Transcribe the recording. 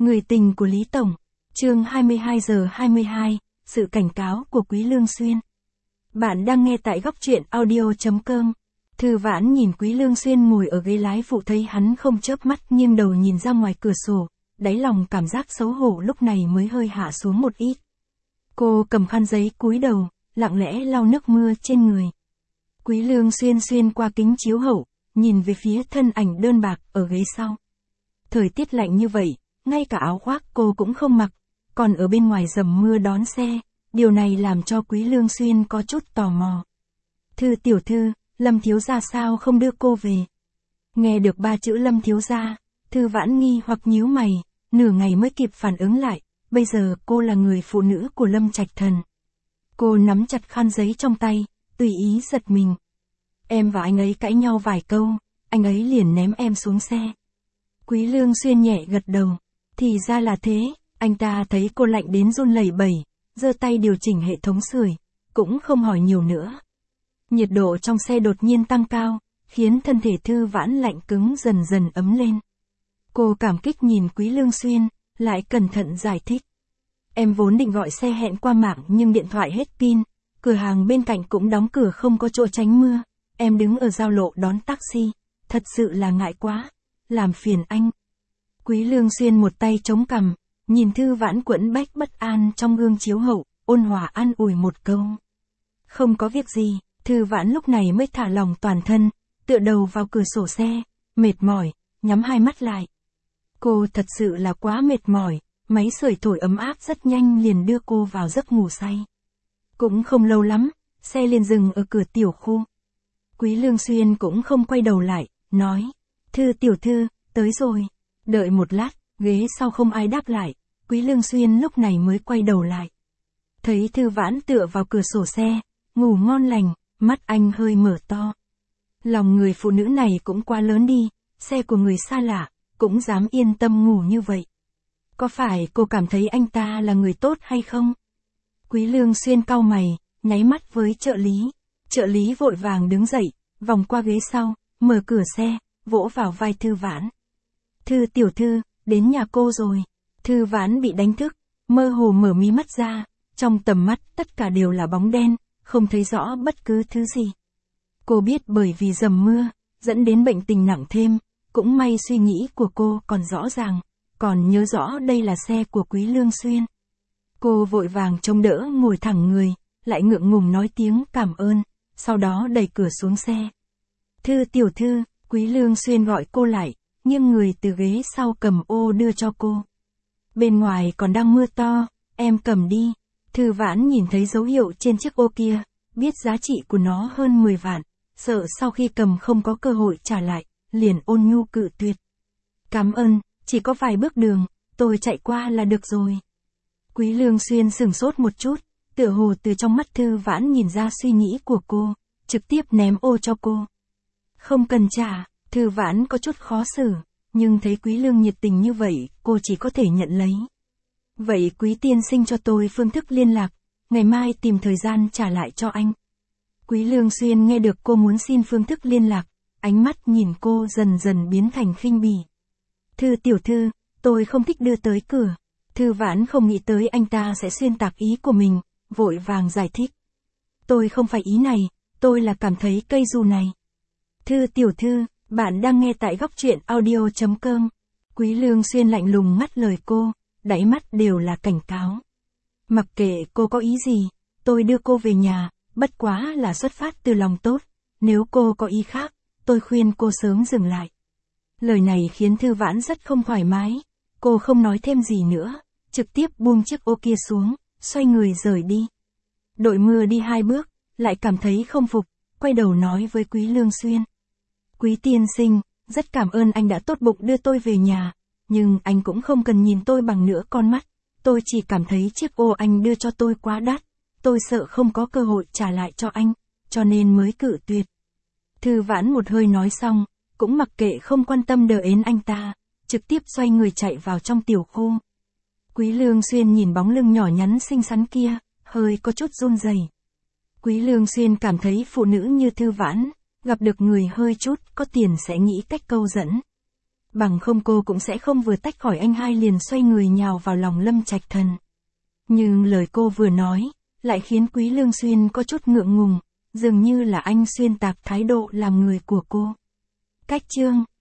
Người tình của Lý Tổng. Chương 22:22, sự cảnh cáo của Quý Lương Xuyên. Bạn đang nghe tại góc truyện audio.com. Thư Vãn nhìn Quý Lương Xuyên ngồi ở ghế lái phụ, thấy hắn không chớp mắt nghiêng đầu nhìn ra ngoài cửa sổ, đáy lòng cảm giác xấu hổ lúc này mới hơi hạ xuống một ít. Cô cầm khăn giấy cúi đầu, lặng lẽ lau nước mưa trên người. Quý Lương Xuyên xuyên qua kính chiếu hậu, nhìn về phía thân ảnh đơn bạc ở ghế sau. Thời tiết lạnh như vậy, ngay cả áo khoác cô cũng không mặc, còn ở bên ngoài dầm mưa đón xe, điều này làm cho Quý Lương Xuyên có chút tò mò. Thư tiểu thư, Lâm thiếu gia sao không đưa cô về? Nghe được 3 chữ Lâm thiếu gia, Thư Vãn nghi hoặc nhíu mày, nửa ngày mới kịp phản ứng lại, bây giờ cô là người phụ nữ của Lâm Trạch Thần. Cô nắm chặt khăn giấy trong tay, tùy ý giật mình. Em và anh ấy cãi nhau vài câu, anh ấy liền ném em xuống xe. Quý Lương Xuyên nhẹ gật đầu. Thì ra là thế, anh ta thấy cô lạnh đến run lẩy bẩy, giơ tay điều chỉnh hệ thống sưởi, cũng không hỏi nhiều nữa. Nhiệt độ trong xe đột nhiên tăng cao, khiến thân thể Thư Vãn lạnh cứng dần dần ấm lên. Cô cảm kích nhìn Quý Lương Xuyên, lại cẩn thận giải thích. Em vốn định gọi xe hẹn qua mạng nhưng điện thoại hết pin, cửa hàng bên cạnh cũng đóng cửa không có chỗ tránh mưa, em đứng ở giao lộ đón taxi, thật sự là ngại quá, làm phiền anh. Quý Lương Xuyên một tay chống cằm, nhìn Thư Vãn quẫn bách bất an trong gương chiếu hậu, ôn hòa an ủi một câu. Không có việc gì, Thư Vãn lúc này mới thả lòng toàn thân, tựa đầu vào cửa sổ xe, mệt mỏi, nhắm hai mắt lại. Cô thật sự là quá mệt mỏi, máy sưởi thổi ấm áp rất nhanh liền đưa cô vào giấc ngủ say. Cũng không lâu lắm, xe liền dừng ở cửa tiểu khu. Quý Lương Xuyên cũng không quay đầu lại, nói, Thư tiểu thư, tới rồi. Đợi một lát, ghế sau không ai đáp lại, Quý Lương Xuyên lúc này mới quay đầu lại. Thấy Thư Vãn tựa vào cửa sổ xe, ngủ ngon lành, mắt anh hơi mở to. Lòng người phụ nữ này cũng quá lớn đi, xe của người xa lạ, cũng dám yên tâm ngủ như vậy. Có phải cô cảm thấy anh ta là người tốt hay không? Quý Lương Xuyên cau mày, nháy mắt với trợ lý. Trợ lý vội vàng đứng dậy, vòng qua ghế sau, mở cửa xe, vỗ vào vai Thư Vãn. Thư tiểu thư, đến nhà cô rồi. Thư Vãn bị đánh thức, mơ hồ mở mí mắt ra, trong tầm mắt tất cả đều là bóng đen, không thấy rõ bất cứ thứ gì. Cô biết bởi vì dầm mưa, dẫn đến bệnh tình nặng thêm, cũng may suy nghĩ của cô còn rõ ràng, còn nhớ rõ đây là xe của Quý Lương Xuyên. Cô vội vàng trông đỡ ngồi thẳng người, lại ngượng ngùng nói tiếng cảm ơn, sau đó đẩy cửa xuống xe. Thư tiểu thư, Quý Lương Xuyên gọi cô lại, nghiêng người từ ghế sau cầm ô đưa cho cô. Bên ngoài còn đang mưa to, em cầm đi. Thư Vãn nhìn thấy dấu hiệu trên chiếc ô kia, biết giá trị của nó hơn 10 vạn, sợ sau khi cầm không có cơ hội trả lại, liền ôn nhu cự tuyệt. Cảm ơn, chỉ có vài bước đường, tôi chạy qua là được rồi. Quý Lương Xuyên sửng sốt một chút, tựa hồ từ trong mắt Thư Vãn nhìn ra suy nghĩ của cô, trực tiếp ném ô cho cô. Không cần trả. Thư Vãn có chút khó xử, nhưng thấy Quý Lương nhiệt tình như vậy, cô chỉ có thể nhận lấy. Vậy Quý tiên sinh cho tôi phương thức liên lạc, ngày mai tìm thời gian trả lại cho anh. Quý Lương Xuyên nghe được cô muốn xin phương thức liên lạc, ánh mắt nhìn cô dần dần biến thành khinh bỉ. Thư tiểu thư, tôi không thích đưa tới cửa. Thư Vãn không nghĩ tới anh ta sẽ xuyên tạc ý của mình, vội vàng giải thích. Tôi không phải ý này, tôi là cảm thấy cây dù này. Thư tiểu thư, bạn đang nghe tại góc truyện audio.com. Quý Lương Xuyên lạnh lùng ngắt lời cô, đáy mắt đều là cảnh cáo. Mặc kệ cô có ý gì, tôi đưa cô về nhà, bất quá là xuất phát từ lòng tốt, nếu cô có ý khác, tôi khuyên cô sớm dừng lại. Lời này khiến Thư Vãn rất không thoải mái, cô không nói thêm gì nữa, trực tiếp buông chiếc ô kia xuống, xoay người rời đi. Đội mưa đi 2 bước, lại cảm thấy không phục, quay đầu nói với Quý Lương Xuyên. Quý tiên sinh, rất cảm ơn anh đã tốt bụng đưa tôi về nhà, nhưng anh cũng không cần nhìn tôi bằng nửa con mắt, tôi chỉ cảm thấy chiếc ô anh đưa cho tôi quá đắt, tôi sợ không có cơ hội trả lại cho anh, cho nên mới cự tuyệt. Thư Vãn một hơi nói xong, cũng mặc kệ không quan tâm đờ ến anh ta, trực tiếp xoay người chạy vào trong tiểu khu. Quý Lương Xuyên nhìn bóng lưng nhỏ nhắn xinh xắn kia, hơi có chút run rẩy. Quý Lương Xuyên cảm thấy phụ nữ như Thư Vãn, gặp được người hơi chút có tiền sẽ nghĩ cách câu dẫn. Bằng không cô cũng sẽ không vừa tách khỏi anh hai liền xoay người nhào vào lòng Lâm Trạch Thần. Nhưng lời cô vừa nói, lại khiến Quý Lương Xuyên có chút ngượng ngùng, dường như là anh xuyên tạc thái độ làm người của cô. Cách chương